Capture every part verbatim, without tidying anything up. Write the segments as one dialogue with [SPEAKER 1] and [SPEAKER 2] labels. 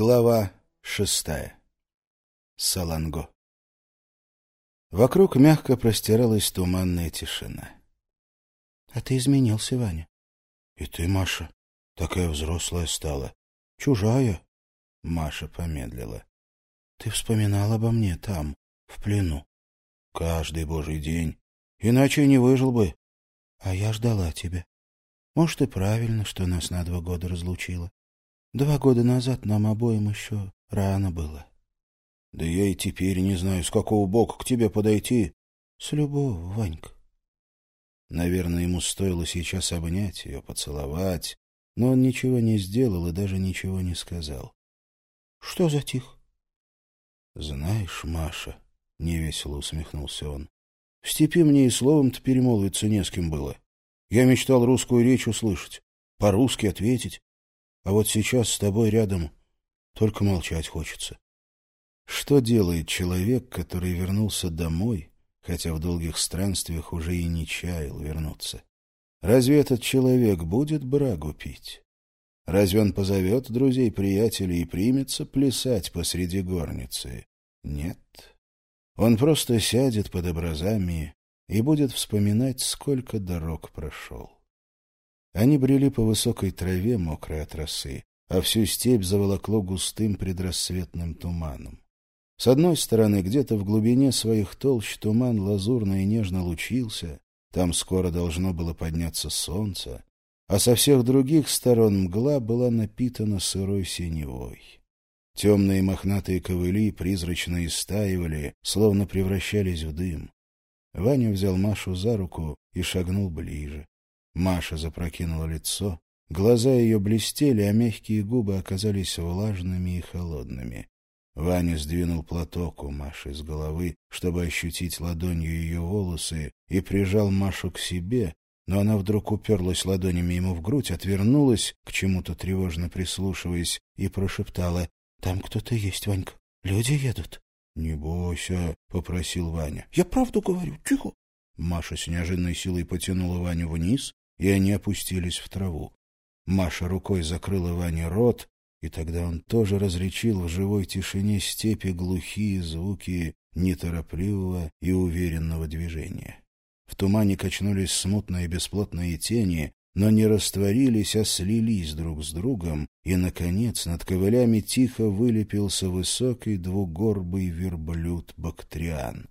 [SPEAKER 1] Глава шестая. Саланго. Вокруг мягко простиралась туманная тишина. — А ты изменился, Ваня. — И ты, Маша, такая взрослая стала. Чужая. Маша помедлила. — Ты вспоминал обо мне там, в плену. Каждый божий день. Иначе не выжил бы. А я ждала тебя. Может, и правильно, что нас на два года разлучило. Два года назад нам обоим еще рано было. Да я и теперь не знаю, с какого бока к тебе подойти. С любого, Ванька. Наверное, ему стоило сейчас обнять ее, поцеловать, но он ничего не сделал и даже ничего не сказал. Что затих? Знаешь, Маша, — невесело усмехнулся он, — в степи мне и словом-то перемолвиться не с кем было. Я мечтал русскую речь услышать, по-русски ответить. А вот сейчас с тобой рядом только молчать хочется. Что делает человек, который вернулся домой, хотя в долгих странствиях уже и не чаял вернуться? Разве этот человек будет брагу пить? Разве он позовет друзей-приятелей и примется плясать посреди горницы? Нет. Он просто сядет под образами и будет вспоминать, сколько дорог прошел. Они брели по высокой траве, мокрой от росы, а всю степь заволокло густым предрассветным туманом. С одной стороны, где-то в глубине своих толщ туман лазурно и нежно лучился, там скоро должно было подняться солнце, а со всех других сторон мгла была напитана сырой синевой. Темные мохнатые ковыли призрачно истаивали, словно превращались в дым. Ваня взял Машу за руку и шагнул ближе. Маша запрокинула лицо, глаза ее блестели, а мягкие губы оказались влажными и холодными. Ваня сдвинул платок у Маши с головы, чтобы ощутить ладонью ее волосы, и прижал Машу к себе, но она вдруг уперлась ладонями ему в грудь, отвернулась, к чему-то тревожно прислушиваясь, и прошептала: — Там кто-то есть, Ванька, люди едут. — Не бойся, — попросил Ваня. — Я правду говорю, тихо. Маша с неожиданной силой потянула Ваню вниз, и они опустились в траву. Маша рукой закрыла Ване рот, и тогда он тоже различил в живой тишине степи глухие звуки неторопливого и уверенного движения. В тумане качнулись смутные бесплотные тени, но не растворились, а слились друг с другом, и, наконец, над ковылями тихо вылепился высокий двугорбый верблюд Бактриан.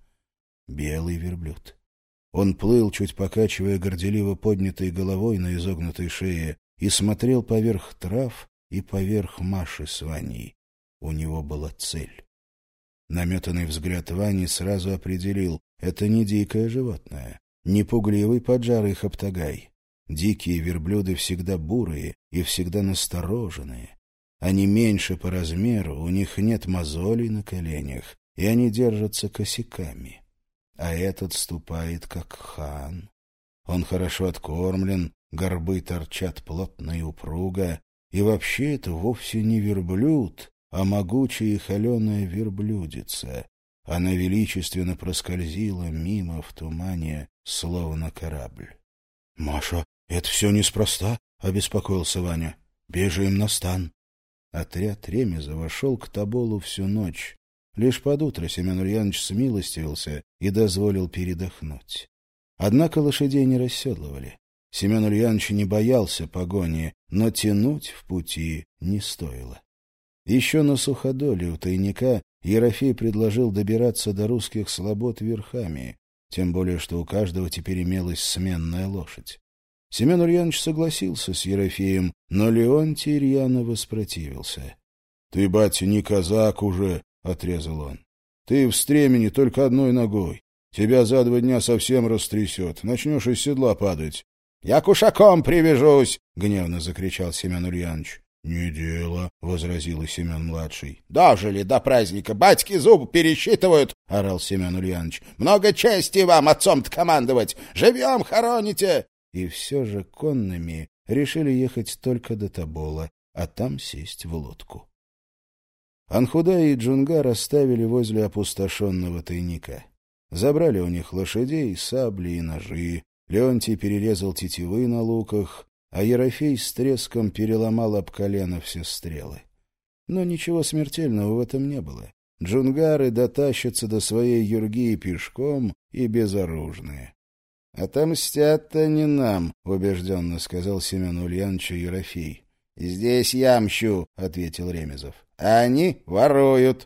[SPEAKER 1] Белый верблюд. Он плыл, чуть покачивая горделиво поднятой головой на изогнутой шее, и смотрел поверх трав и поверх Маши с Ваней. У него была цель. Наметанный взгляд Вани сразу определил — это не дикое животное, не пугливый поджарый хоптагай. Дикие верблюды всегда бурые и всегда настороженные. Они меньше по размеру, у них нет мозолей на коленях, и они держатся косяками. А этот ступает, как хан. Он хорошо откормлен, горбы торчат плотно и упруго, и вообще это вовсе не верблюд, а могучая и холеная верблюдица. Она величественно проскользила мимо в тумане, словно корабль. — Маша, это все неспроста, — обеспокоился Ваня. — Бежим на стан. Отряд Ремеза вошел к Тоболу всю ночь. Лишь под утро Семен Ульянович смилостивился и дозволил передохнуть. Однако лошадей не расседлывали. Семен Ульянович не боялся погони, но тянуть в пути не стоило. Еще на суходоле у тайника Ерофей предложил добираться до русских слобод верхами, тем более что у каждого теперь имелась сменная лошадь. Семен Ульянович согласился с Ерофеем, но Леонтий рьяно воспротивился. — Ты, батя, не казак уже, — отрезал он. — Ты в стремени только одной ногой. Тебя за два дня совсем растрясет. Начнешь из седла падать. — Я кушаком привяжусь! — гневно закричал Семен Ульянович. — Не дело, — возразил и Семен-младший. — Дожили до праздника, батьки зубы пересчитывают, — орал Семен Ульянович. — Много чести вам, отцом-то командовать! Живьем хороните! И все же конными решили ехать только до Тобола, а там сесть в лодку. Анхудай и Джунгар оставили возле опустошенного тайника. Забрали у них лошадей, сабли и ножи. Леонтий перерезал тетивы на луках, а Ерофей с треском переломал об колено все стрелы. Но ничего смертельного в этом не было. Джунгары дотащатся до своей юрги пешком и безоружные. — Отомстят-то не нам, — убежденно сказал Семену Ульяновичу Ерофей. — Здесь я мщу, — ответил Ремезов. — А они воруют.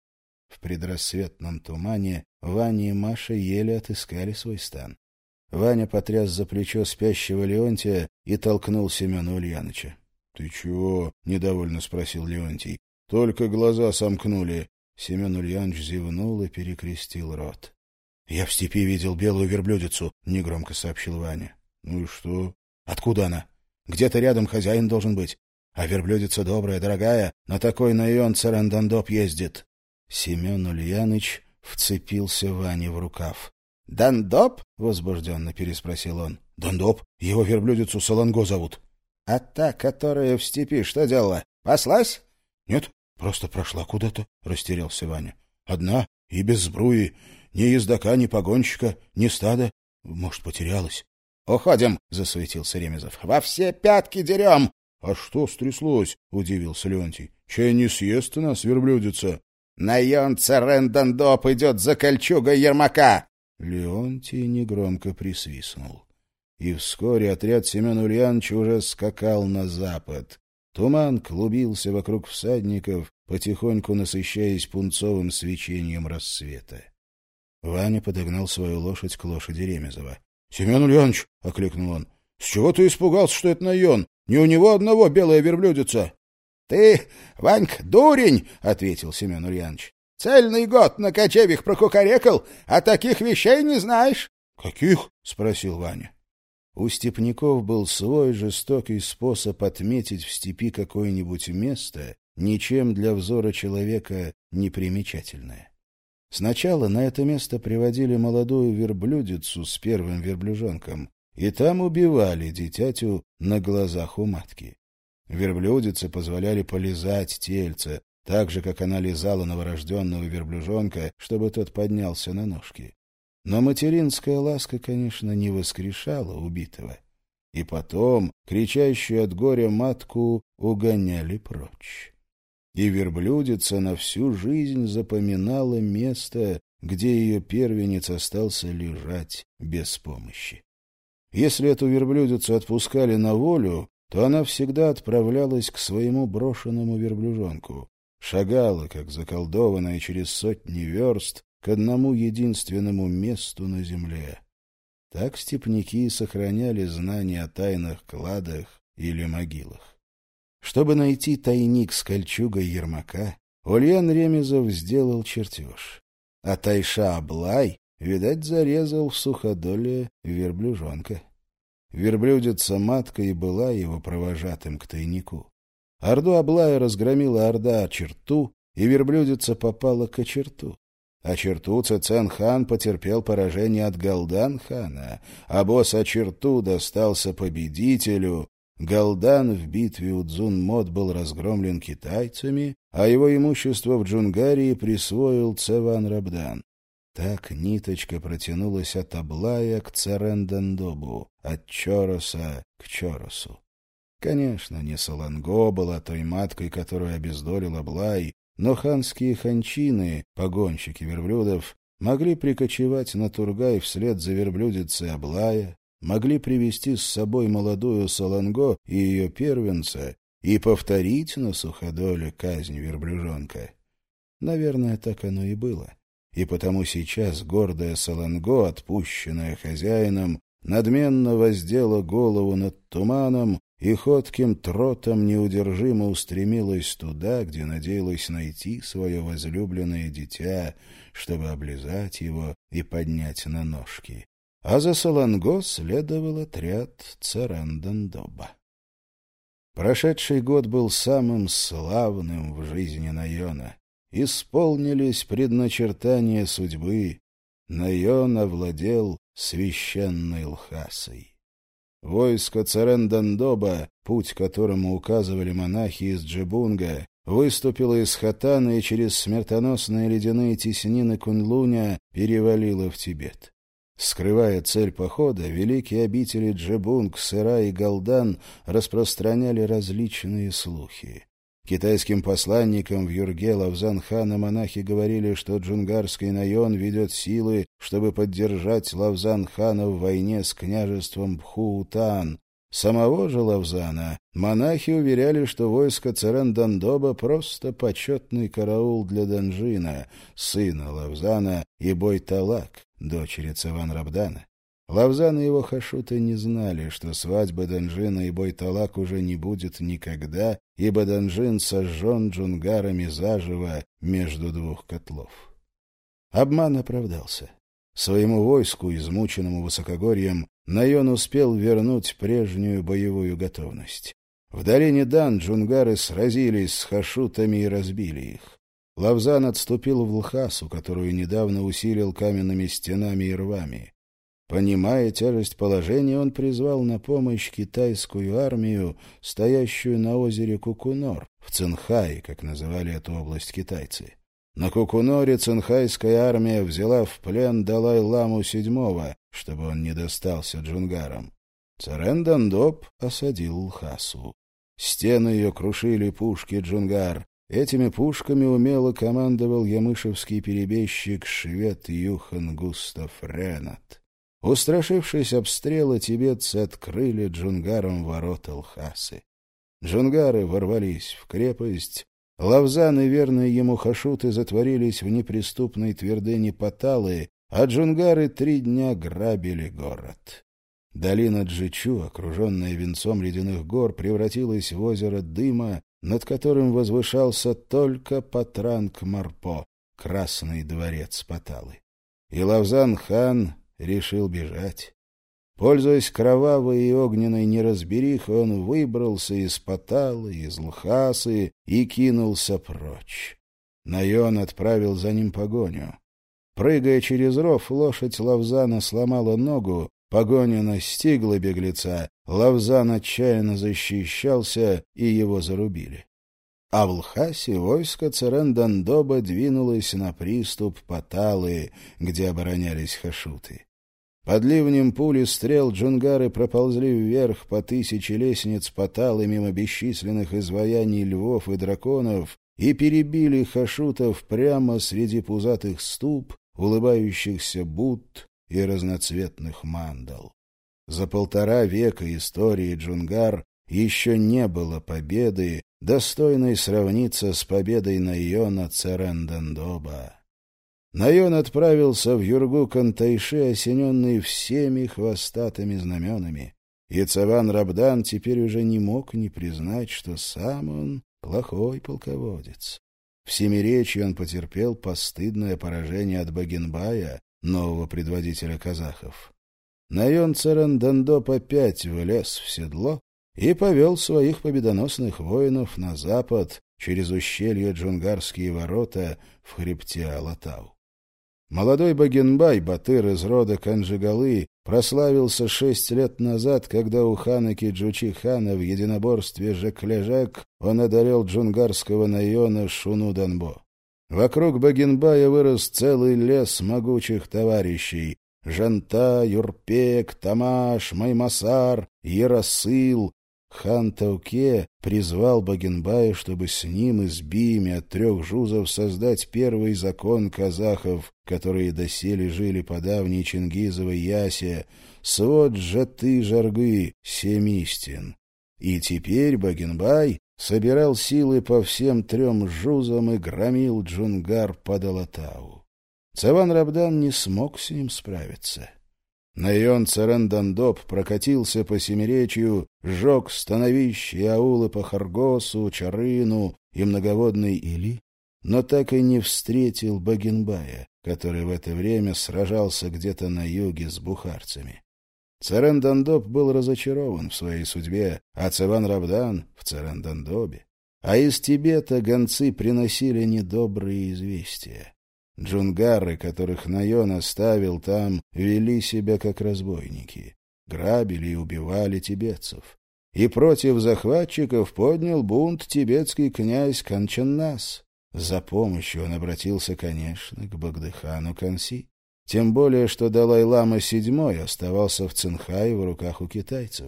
[SPEAKER 1] В предрассветном тумане Ваня и Маша еле отыскали свой стан. Ваня потряс за плечо спящего Леонтия и толкнул Семена Ульяновича. — Ты чего? — недовольно спросил Леонтий. — Только глаза сомкнули. Семен Ульянович зевнул и перекрестил рот. — Я в степи видел белую верблюдицу, — негромко сообщил Ваня. — Ну и что? — Откуда она? Где-то рядом хозяин должен быть. А верблюдица добрая, дорогая, на такой наион Царендандоп ездит. Семен Ульяныч вцепился Ване в рукав. — Дандоп? — возбужденно переспросил он. — Дандоп. Его верблюдицу Саланго зовут. — А та, которая в степи, что делала? Паслась? — Нет, просто прошла куда-то, — растерялся Ваня. — Одна и без сбруи. Ни ездока, ни погонщика, ни стада. Может, потерялась. — Уходим, — засуетился Ремезов. — Во все пятки дерем. — А что стряслось? — удивился Леонтий. — Чай не съест нас верблюдица? — Наен Царендандоп идет за кольчугой Ермака. Леонтий негромко присвистнул. И вскоре отряд Семена Ульяновича уже скакал на запад. Туман клубился вокруг всадников, потихоньку насыщаясь пунцовым свечением рассвета. Ваня подогнал свою лошадь к лошади Ремезова. — Семен Ульянович, — окликнул он, — с чего ты испугался, что это наен? Не у него одного белая верблюдица. — Ты, Ванька, дурень, — ответил Семен Ульянович. — Цельный год на кочевьях прокукарекал, а таких вещей не знаешь. — Каких? — спросил Ваня. У степняков был свой жестокий способ отметить в степи какое-нибудь место, ничем для взора человека не примечательное. Сначала на это место приводили молодую верблюдицу с первым верблюжонком, и там убивали дитятю на глазах у матки. Верблюдице позволяли полизать тельце, так же, как она лизала новорожденного верблюжонка, чтобы тот поднялся на ножки. Но материнская ласка, конечно, не воскрешала убитого. И потом кричащую от горя матку угоняли прочь. И верблюдица на всю жизнь запоминала место, где ее первенец остался лежать без помощи. Если эту верблюдицу отпускали на волю, то она всегда отправлялась к своему брошенному верблюжонку, шагала, как заколдованная через сотни верст, к одному единственному месту на земле. Так степняки сохраняли знания о тайных кладах или могилах. Чтобы найти тайник с кольчугой Ермака, Ульян Ремезов сделал чертеж. А Тайша Аблай, видать, зарезал в суходоле верблюжонка. Верблюдица-матка и была его провожатым к тайнику. Орду Аблая разгромила орда Черту, и верблюдица попала к Черту. А Черту Цецен-хан потерпел поражение от Галдан-хана, а босс Черту достался победителю. Галдан в битве у Дзун-Мот был разгромлен китайцами, а его имущество в Джунгарии присвоил Цеван-Рабдан. Так ниточка протянулась от Аблая к Царендандобу, от Чороса к Чоросу. Конечно, не Саланго была той маткой, которую обездолил Аблай, но ханские ханчины, погонщики верблюдов, могли прикочевать на Тургай вслед за верблюдицей Аблая, могли привести с собой молодую Саланго и ее первенца и повторить на суходоле казнь верблюжонка. Наверное, так оно и было. И потому сейчас гордая Саланго, отпущенная хозяином, надменно воздела голову над туманом и ходким тротом неудержимо устремилась туда, где надеялась найти свое возлюбленное дитя, чтобы облизать его и поднять на ножки. А за Саланго следовал отряд Царендандоба. Прошедший год был самым славным в жизни Наена. Исполнились предначертания судьбы. Наен овладел священной Лхасой. Войско Царендандоба, путь которому указывали монахи из Джебунга, выступило из Хатана и через смертоносные ледяные теснины Кунлуня перевалило в Тибет. Скрывая цель похода, великие обители Джебунг, Сыра и Галдан распространяли различные слухи. Китайским посланникам в Юрге Лавзан-хана монахи говорили, что джунгарский Найон ведет силы, чтобы поддержать Лавзан-хана в войне с княжеством Бхуутан. Самого же Лавзана монахи уверяли, что войско Церен-Дандоба просто почетный караул для Данжина, сына Лавзана, и Бойталак, дочери Цеван-Рабдана. Лавзан и его хашуты не знали, что свадьбы Данжина и Бойталак уже не будет никогда, ибо Данжин сожжен джунгарами заживо между двух котлов. Обман оправдался. Своему войску, измученному высокогорьем, Найон успел вернуть прежнюю боевую готовность. В долине Дан джунгары сразились с хашутами и разбили их. Лавзан отступил в Лхасу, которую недавно усилил каменными стенами и рвами. Понимая тяжесть положения, он призвал на помощь китайскую армию, стоящую на озере Кукунор, в Цинхае, как называли эту область китайцы. На Кукуноре цинхайская армия взяла в плен Далай-ламу седьмого, чтобы он не достался джунгарам. Церен-Дандоп осадил Лхасу. Стены ее крушили пушки джунгар. Этими пушками умело командовал ямышевский перебежчик швед Юхан Густав Ренат. Устрашившись обстрела, тибетцы открыли джунгарам ворота Лхасы. Джунгары ворвались в крепость. Лавзан и верные ему хашуты затворились в неприступной твердыне Паталы, а джунгары три дня грабили город. Долина Джичу, окруженная венцом ледяных гор, превратилась в озеро дыма, над которым возвышался только Патранг-Марпо, красный дворец Паталы. И Лавзан-хан решил бежать. Пользуясь кровавой и огненной неразберихой, он выбрался из Паталы, из Лхасы и кинулся прочь. Найон отправил за ним погоню. Прыгая через ров, лошадь Лавзана сломала ногу, погоня настигла беглеца, Лавзан отчаянно защищался, и его зарубили. А в Лхасе войско Церен-Дандоба двинулось на приступ Паталы, где оборонялись хашуты. Под ливнем пули стрел джунгары проползли вверх по тысяче лестниц Паталы мимо бесчисленных изваяний львов и драконов и перебили хашутов прямо среди пузатых ступ, улыбающихся Будд и разноцветных мандал. За полтора века истории джунгар еще не было победы, достойной сравниться с победой Найона Церен-Дандоба. Найон отправился в Юргу Кантайши, осененный всеми хвостатыми знаменами, и Цеван-Рабдан теперь уже не мог не признать, что сам он плохой полководец. В Семиречье он потерпел постыдное поражение от Багенбая, нового предводителя казахов. Найон Церен-Дандоп опять влез в седло и повел своих победоносных воинов на запад через ущелье Джунгарские ворота в хребте Алатау. Молодой Багенбай, батыр из рода Канджигалы, прославился шесть лет назад, когда у хана Киджучи-хана в единоборстве Жек-Лежек он одолел джунгарского Найона Шуну-Данбо. Вокруг Багенбая вырос целый лес могучих товарищей — Жанта, Юрпек, Тамаш, Маймасар, Ярасыл. Хан Тауке призвал Багенбая, чтобы с ним и с биями от трех жузов создать первый закон казахов, которые доселе жили по давней Чингизовой ясе, свод жаты жаргы, семь истин. И теперь Багенбай собирал силы по всем трем жузам и громил джунгар под Алатау. Цеван-Рабдан не смог с ним справиться. Найон Церен-Дандоп прокатился по Семиречью, сжег становища и аулы по Харгосу, Чарыну и многоводной Или, но так и не встретил Багенбая, который в это время сражался где-то на юге с бухарцами. Церен-Дандоп был разочарован в своей судьбе, а Цеван-Рабдан — в Церен-Дандобе. А из Тибета гонцы приносили недобрые известия. Джунгары, которых Найон оставил там, вели себя как разбойники, грабили и убивали тибетцев. И против захватчиков поднял бунт тибетский князь Канчаннас. За помощью он обратился, конечно, к Багдыхану Канси. Тем более, что Далай-лама седьмой оставался в Цинхае в руках у китайцев.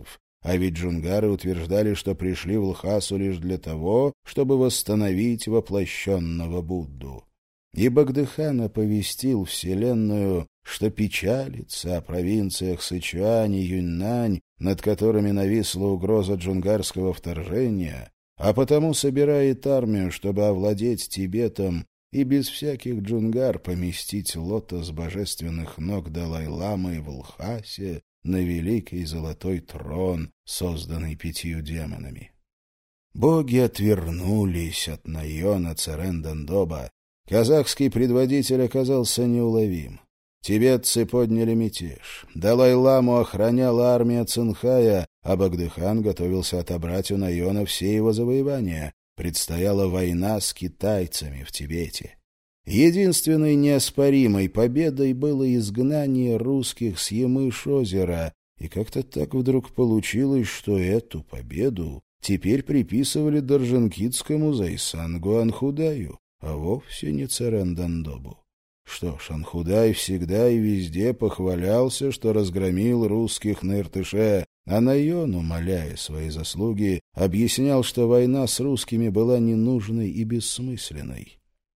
[SPEAKER 1] а ведь джунгары утверждали, что пришли в Лхасу лишь для того, чтобы восстановить воплощенного Будду. И Богдыхан оповестил Вселенную, что печалится о провинциях Сычуань и Юньнань, над которыми нависла угроза джунгарского вторжения, а потому собирает армию, чтобы овладеть Тибетом и без всяких джунгар поместить лотос божественных ног Далай-ламы в Лхасе на великий золотой трон, созданный пятью демонами. Боги отвернулись от Найона Церен-Дандоба. Казахский предводитель оказался неуловим. Тибетцы подняли мятеж. Далай-ламу охраняла армия Цинхая, а Богдыхан готовился отобрать у Найона все его завоевания. Предстояла война с китайцами в Тибете. Единственной неоспоримой победой было изгнание русских с Ямыш-озера, и как-то так вдруг получилось, что эту победу теперь приписывали Даржанкитскому Зайсангу Анхудаю, а вовсе не Церен-Дандобу. Что ж, Анхудай всегда и везде похвалялся, что разгромил русских на Иртыше, а Найон, умаляя свои заслуги, объяснял, что война с русскими была ненужной и бессмысленной.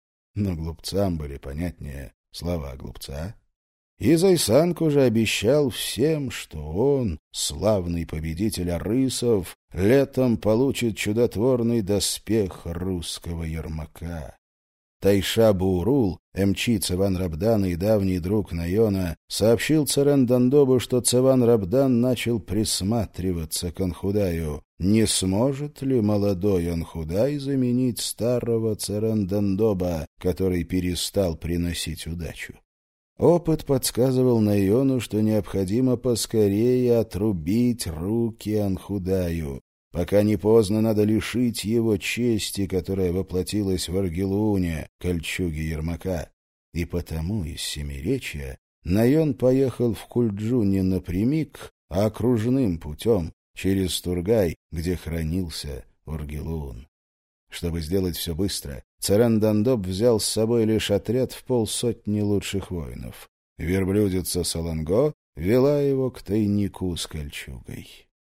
[SPEAKER 1] Но глупцам были понятнее слова глупца. И Зайсанг уже обещал всем, что он, славный победитель арысов, летом получит чудотворный доспех русского Ермака. Тайша Буурул, эмчи Цеван Рабдана и давний друг Найона, сообщил Церен-Дандобу, что Цеван Рабдан начал присматриваться к Анхудаю. Не сможет ли молодой Анхудай заменить старого Церен-Дандоба, который перестал приносить удачу? Опыт подсказывал Найону, что необходимо поскорее отрубить руки Анхудаю. Пока не поздно, надо лишить его чести, которая воплотилась в Аргелуне, кольчуге Ермака. И потому из Семиречья Найон поехал в Кульджу не напрямик, а окружным путем, через Тургай, где хранился Аргелун. Чтобы сделать все быстро, Церен-Дандоб взял с собой лишь отряд в полсотни лучших воинов. Верблюдица Саланго вела его к тайнику с кольчугой.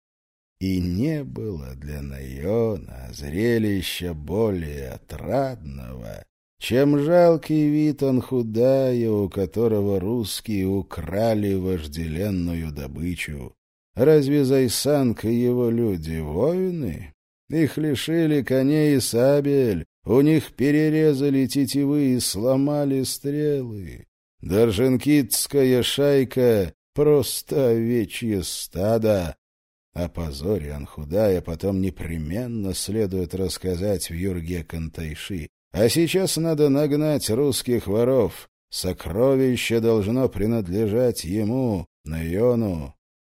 [SPEAKER 1] И не было для Найона зрелища более отрадного, чем жалкий вид Анхудая, у которого русские украли вожделенную добычу. Разве Зайсанг и его люди воины? Их лишили коней и сабель, у них перерезали тетивы и сломали стрелы. Даржанкитская шайка — просто овечье стадо. О позоре Анхудая потом непременно следует рассказать в юрге Кантайши. А сейчас надо нагнать русских воров. Сокровище должно принадлежать ему, Найону.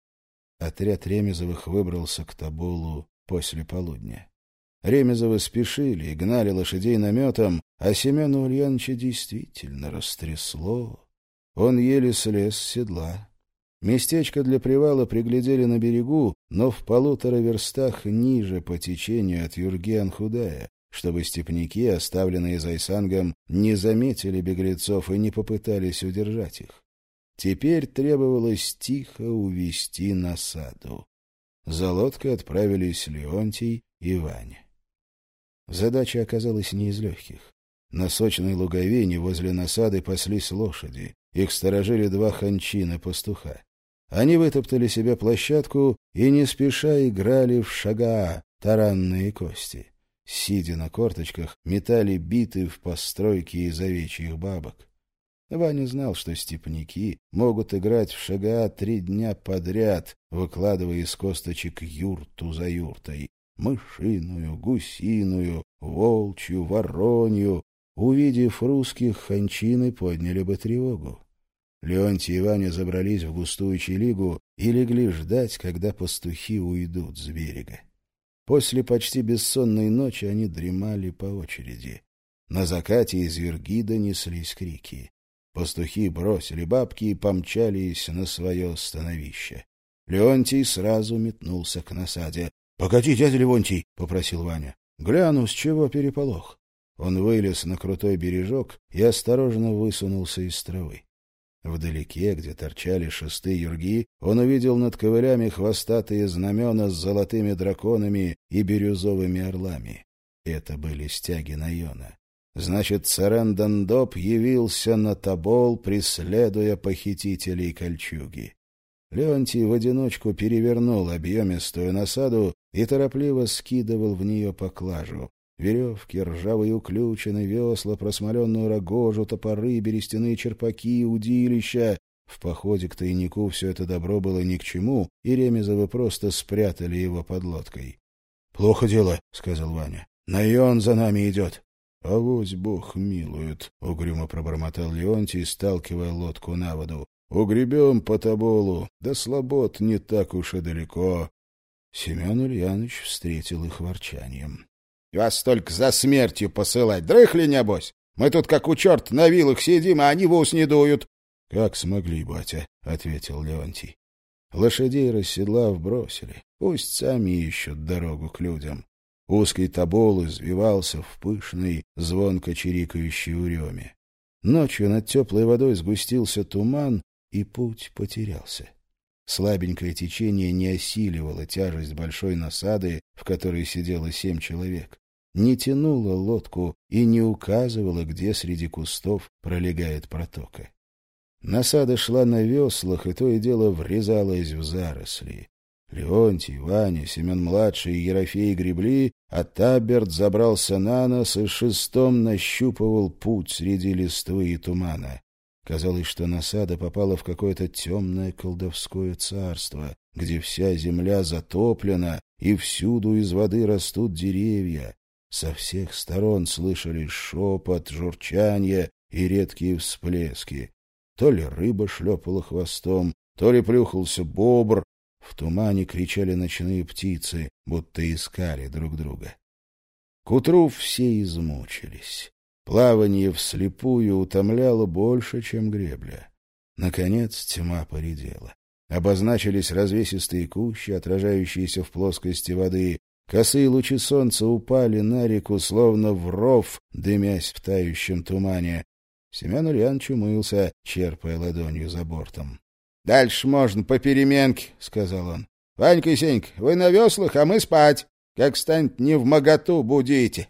[SPEAKER 1] Отряд Ремезовых выбрался к Тоболу после полудня. Ремезовы спешили и гнали лошадей наметом, а Семена Ульяновича действительно растрясло. Он еле слез с седла. Местечко для привала приглядели на берегу, но в полутора верстах ниже по течению от юрги Анхудая, чтобы степняки, оставленные Зайсангом, не заметили беглецов и не попытались удержать их. Теперь требовалось тихо увести насаду. За лодкой отправились Леонтий и Ваня. Задача оказалась не из легких. На сочной луговине возле насады паслись лошади. Их сторожили два ханчина-пастуха. Они вытоптали себе площадку и не спеша играли в шага, таранные кости. Сидя на корточках, метали биты в постройки из овечьих бабок. Ваня знал, что степняки могут играть в шага три дня подряд, выкладывая из косточек юрту за юртой. Мышиную, гусиную, волчью, воронью. Увидев русских, ханчины подняли бы тревогу. Леонтий и Ваня забрались в густую челигу и легли ждать, когда пастухи уйдут с берега. После почти бессонной ночи они дремали по очереди. На закате из верги донеслись крики. Пастухи бросили бабки и помчались на свое становище. Леонтий сразу метнулся к насаде. — Погоди, дядя Левонтий, — попросил Ваня. — Гляну, с чего переполох. Он вылез на крутой бережок и осторожно высунулся из травы. Вдалеке, где торчали шесты юрги, он увидел над ковылями хвостатые знамена с золотыми драконами и бирюзовыми орлами. Это были стяги Найона. Значит, Царен-Дандоп явился на Тобол, преследуя похитителей кольчуги. Леонтий в одиночку перевернул объемистую насаду и торопливо скидывал в нее поклажу. Веревки, ржавые уключины, весла, просмоленную рогожу, топоры, берестяные черпаки, удилища. В походе к тайнику все это добро было ни к чему, и Ремезовы просто спрятали его под лодкой. — Плохо дело, — сказал Ваня. — Найон за нами идет. — Авось Бог милует, — угрюмо пробормотал Леонтий, сталкивая лодку на воду. — Угребем по Тоболу, да слобод не так уж и далеко. Семен Ульяныч встретил их ворчанием. — Вас только за смертью посылать. Дрыхли, небось? Мы тут, как у черта, на вилах сидим, а они в ус не дуют. — Как смогли, батя, — ответил Леонтий. Лошадей расседлав бросили. Пусть сами ищут дорогу к людям. Узкий Тобол извивался в пышной, звонко чирикающей уреме. Ночью над теплой водой сгустился туман, и путь потерялся. Слабенькое течение не осиливало тяжесть большой насады, в которой сидело семь человек, не тянуло лодку и не указывало, где среди кустов пролегает протока. Насада шла на веслах, и то и дело врезалась в заросли. Леонтий, Ваня, Семен-младший и Ерофей гребли, а Таберт забрался на нос и шестом нащупывал путь среди листвы и тумана. Казалось, что насада попала в какое-то темное колдовское царство, где вся земля затоплена, и всюду из воды растут деревья. Со всех сторон слышались шепот, журчанье и редкие всплески. То ли рыба шлепала хвостом, то ли плюхался бобр. В тумане кричали ночные птицы, будто искали друг друга. К утру все измучились. Плавание вслепую утомляло больше, чем гребля. Наконец тьма поредела. Обозначились развесистые кущи, отражающиеся в плоскости воды. Косые лучи солнца упали на реку, словно в ров, дымясь в тающем тумане. Семен Ульяныч умылся, черпая ладонью за бортом. — Дальше можно по переменке, — сказал он. — Ванька и Сенька, вы на веслах, а мы спать. Как станет невмоготу, будите.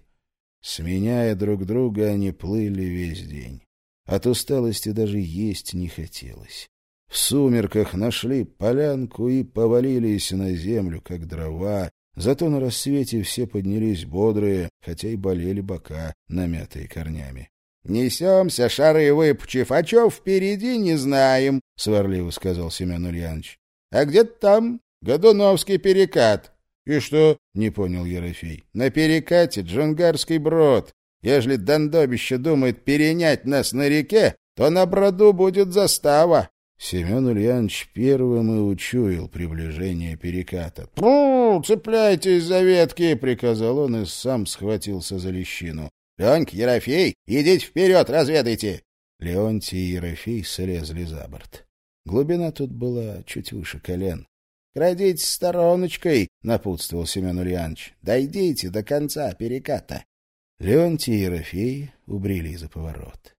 [SPEAKER 1] Сменяя друг друга, они плыли весь день. От усталости даже есть не хотелось. В сумерках нашли полянку и повалились на землю, как дрова. Зато на рассвете все поднялись бодрые, хотя и болели бока, намятые корнями. — Несемся, шары выпучив, а чё впереди, не знаем, — сварливо сказал Семен Ульяныч. — А где-то там Годуновский перекат. — И что? — не понял Ерофей. — На перекате Джунгарский брод. Ежели Дандобище думает перенять нас на реке, то на броду будет застава. Семен Ульяныч первым и учуял приближение переката. — Пру, цепляйтесь за ветки, — приказал он и сам схватился за лещину. — Ленька, Ерофей, идите вперед, разведайте. Леонтий и Ерофей слезли за борт. Глубина тут была чуть выше колен. — Крадитесь стороночкой, — напутствовал Семен Ульяныч. — Дойдите до конца переката. Леонтий и Ерофей убрели за поворот.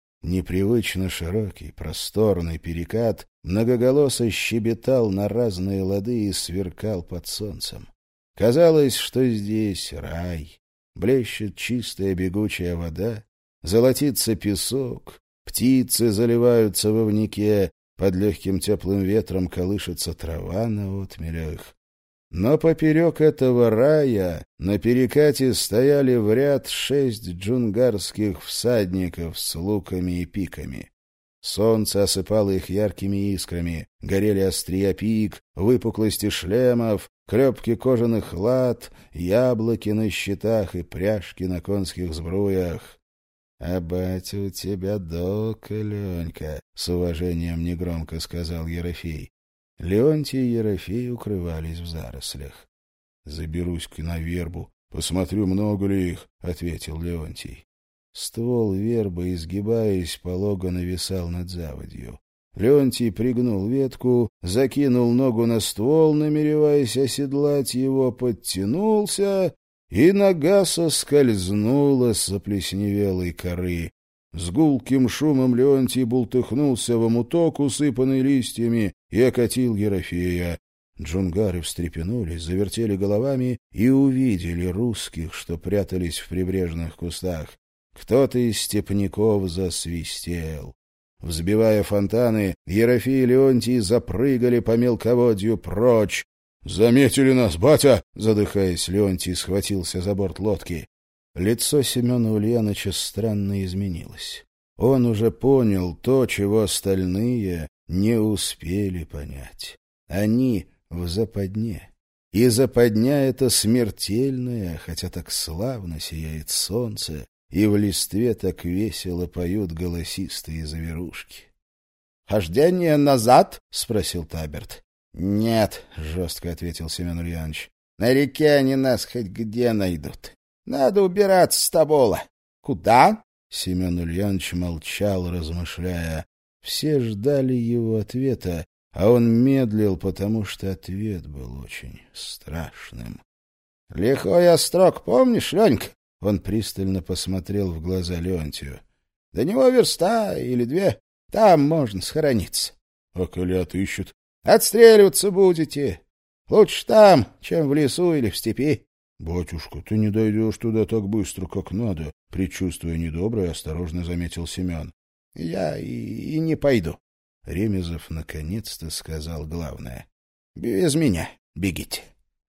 [SPEAKER 1] Непривычно широкий, просторный перекат многоголосо щебетал на разные лады и сверкал под солнцем. Казалось, что здесь рай. Блещет чистая бегучая вода, золотится песок, птицы заливаются вовнике, под легким теплым ветром колышется трава на отмелях. Но поперек этого рая на перекате стояли в ряд шесть джунгарских всадников с луками и пиками. Солнце осыпало их яркими искрами, горели острия пик, выпуклости шлемов, клепки кожаных лад, яблоки на щитах и пряжки на конских сбруях. — А батя у тебя дока, Ленька, — с уважением негромко сказал Ерофей. Леонтий и Ерофей укрывались в зарослях. — Заберусь-ка на вербу, посмотрю, много ли их, — ответил Леонтий. Ствол вербы, изгибаясь, полого нависал над заводью. Леонтий пригнул ветку, закинул ногу на ствол, намереваясь оседлать его, подтянулся, и нога соскользнула с заплесневелой коры. С гулким шумом Леонтий бултыхнулся в омуток, усыпанный листьями, и окатил Ерофея. Джунгары встрепенулись, завертели головами и увидели русских, что прятались в прибрежных кустах. Кто-то из степняков засвистел. Взбивая фонтаны, Ерофей и Леонтий запрыгали по мелководью прочь. «Заметили нас, батя!» — задыхаясь, Леонтий схватился за борт лодки. Лицо Семена Ульяныча странно изменилось. Он уже понял то, чего остальные не успели понять. Они в западне. И западня эта смертельная, хотя так славно сияет солнце, и в листве так весело поют голосистые зверушки. — Хождение назад? — спросил Таберт. — Нет, — жестко ответил Семен Ульянович. — На реке они нас хоть где найдут. Надо убираться с Тобола. — Куда? Семен Ульянович молчал, размышляя. Все ждали его ответа, а он медлил, потому что ответ был очень страшным. — Лихой острог, помнишь, Ленька? Он пристально посмотрел в глаза Леонтию. — До него верста или две. Там можно схорониться. — А коли отыщут? — Отстреливаться будете. Лучше там, чем в лесу или в степи. — Батюшка, ты не дойдешь туда так быстро, как надо, — предчувствуя недоброе, осторожно заметил Семен. — Я и, и не пойду. Ремезов наконец-то сказал главное. — Без меня бегите.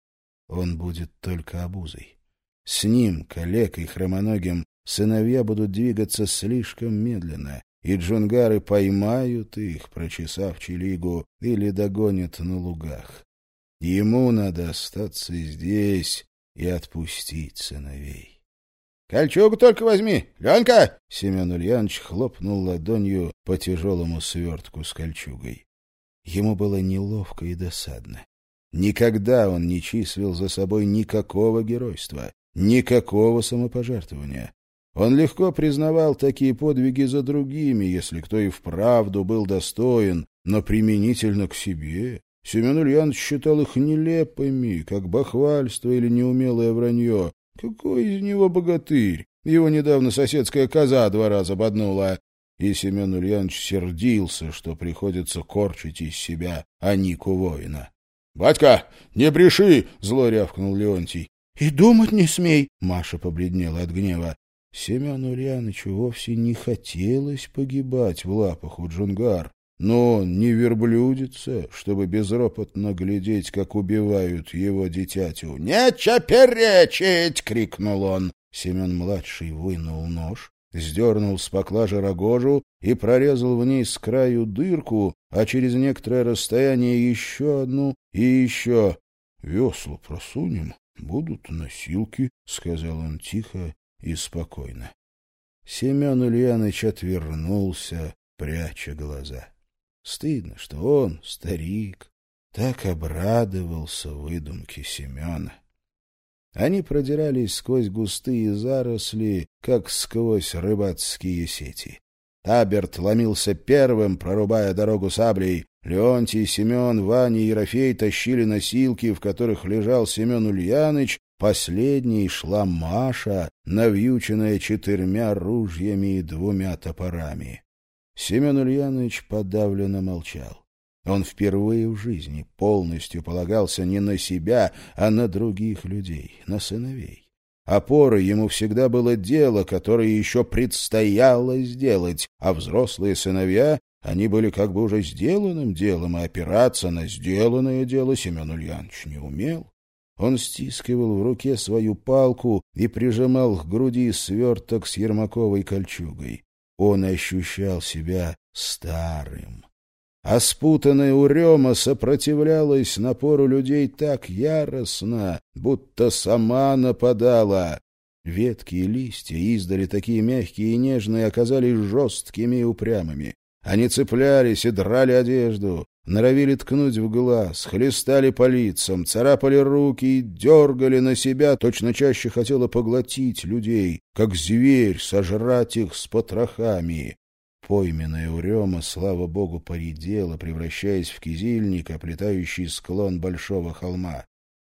[SPEAKER 1] Он будет только обузой. С ним, калекой, хромоногим, сыновья будут двигаться слишком медленно, и джунгары поймают их, прочесав Чилигу, или догонят на лугах. Ему надо остаться здесь и отпустить сыновей. — Кольчугу только возьми, Ленька! — Семен Ульянович хлопнул ладонью по тяжелому свертку с кольчугой. Ему было неловко и досадно. Никогда он не числил за собой никакого геройства, никакого самопожертвования. Он легко признавал такие подвиги за другими, если кто и вправду был достоин, но применительно к себе Семен Ульянович считал их нелепыми, как бахвальство или неумелое вранье. Какой из него богатырь? Его недавно соседская коза два раза боднула. И Семен Ульянович сердился, что приходится корчить из себя Анику воина. — Батька, не бреши! — зло рявкнул Леонтий. — И думать не смей! — Маша побледнела от гнева. Семену Ульяновичу вовсе не хотелось погибать в лапах у джунгар. Но он не верблюдится, чтобы безропотно глядеть, как убивают его дитятю. — Нече перечить! — крикнул он. Семен-младший вынул нож, сдернул с поклажи рогожу и прорезал в ней с краю дырку, а через некоторое расстояние еще одну и еще. — Весла просунем, будут носилки, — сказал он тихо и спокойно. Семен Ульяныч отвернулся, пряча глаза. Стыдно, что он, старик, так обрадовался выдумке Семена. Они продирались сквозь густые заросли, как сквозь рыбацкие сети. Таберт ломился первым, прорубая дорогу саблей. Леонтий, Семен, Ваня и Ерофей тащили носилки, в которых лежал Семен Ульяныч. Последней шла Маша, навьюченная четырьмя ружьями и двумя топорами. Семен Ульянович подавленно молчал. Он впервые в жизни полностью полагался не на себя, а на других людей, на сыновей. Опорой ему всегда было дело, которое еще предстояло сделать, а взрослые сыновья, они были как бы уже сделанным делом, и опираться на сделанное дело Семен Ульянович не умел. Он стискивал в руке свою палку и прижимал к груди сверток с ермаковой кольчугой. Он ощущал себя старым. А спутанная урема сопротивлялась напору людей так яростно, будто сама нападала. Ветки и листья, издали такие мягкие и нежные, оказались жесткими и упрямыми. Они цеплялись и драли одежду, норовили ткнуть в глаз, хлестали по лицам, царапали руки и дергали на себя, точно чаще хотела поглотить людей, как зверь сожрать их с потрохами. Пойменная урема, слава богу, поредела, превращаясь в кизильник, оплетающий склон большого холма.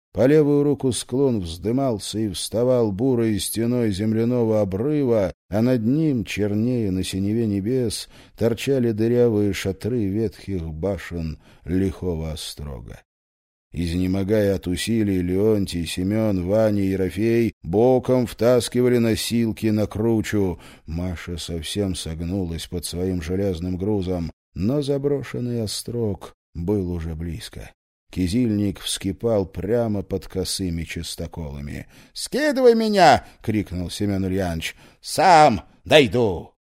[SPEAKER 1] По левую руку склон вздымался и вставал бурой стеной земляного обрыва, а над ним, чернее на синеве небес, торчали дырявые шатры ветхих башен лихого острога. Изнемогая от усилий, Леонтий, Семен, Ваня и Ерофей боком втаскивали носилки на кручу. Маша совсем согнулась под своим железным грузом, но заброшенный острог был уже близко. Кизильник вскипал прямо под косыми частоколами. — Скидывай меня! — крикнул Семен Ульянович. — Сам дойду!